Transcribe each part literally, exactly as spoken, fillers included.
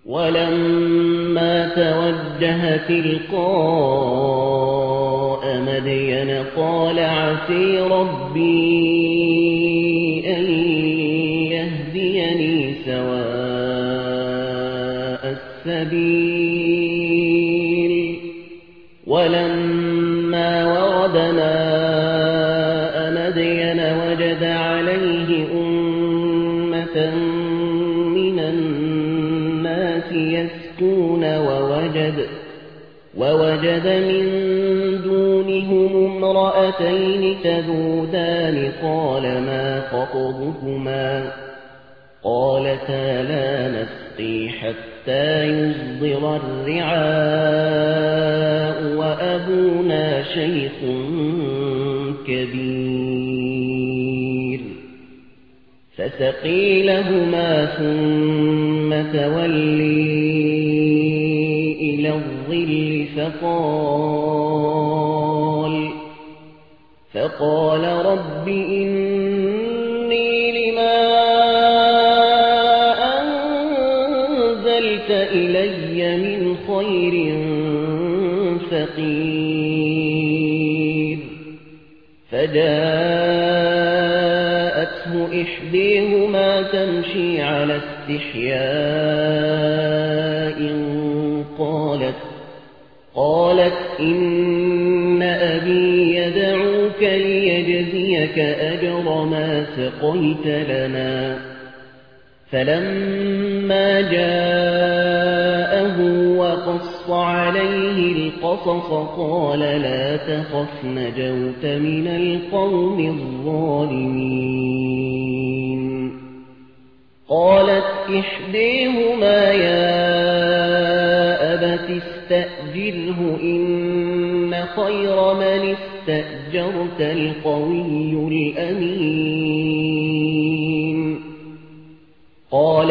ولما توجه تلقاء مدين قال عسى ربي أن يهديني سواء السبيل ولما ورد ماء مدين وجد عليه أمة من الناس يسقون ووجد, ووجد من دونهم امرأتين تذودان قال ما خطبكما قالتا لا نسقي حتى يصدر الرعاء وأبونا شيخ كبير فسقي لهما ثم تولي إلى الظل فقال فقال رب إني لما أنزلت إلي من خير فقير فجاءته إحديهما تمشي على استحياء قالت قالت إن أبي يدعوك ليجزيك أجر ما سقيت لنا فلما جاءه وقص عليه القصص قال لا تخف نجوت من القوم الظالمين قالت إحديهما يا أبت استأجره إن خير من استأجرت القوي الأمين قال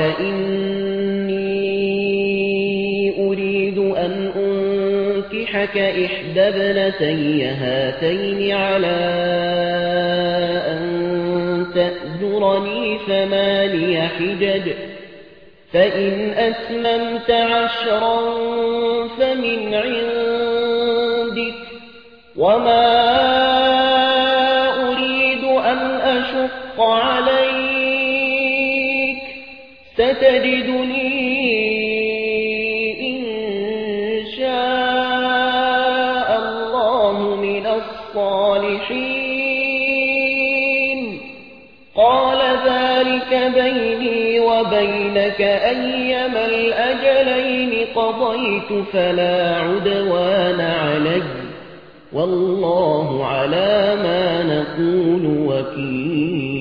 إني أريد أن أنكحك إحدى ابنتي هاتين على أن تأجرني ثماني حجج فإن أتممت عشرا فمن عندك وما أريد أن أشق عليك ستجدني إن شاء الله من الصالحين قال ذلك بيني وبينك أيما الأجلين قضيت فلا عدوان علي والله على ما نقول وكيل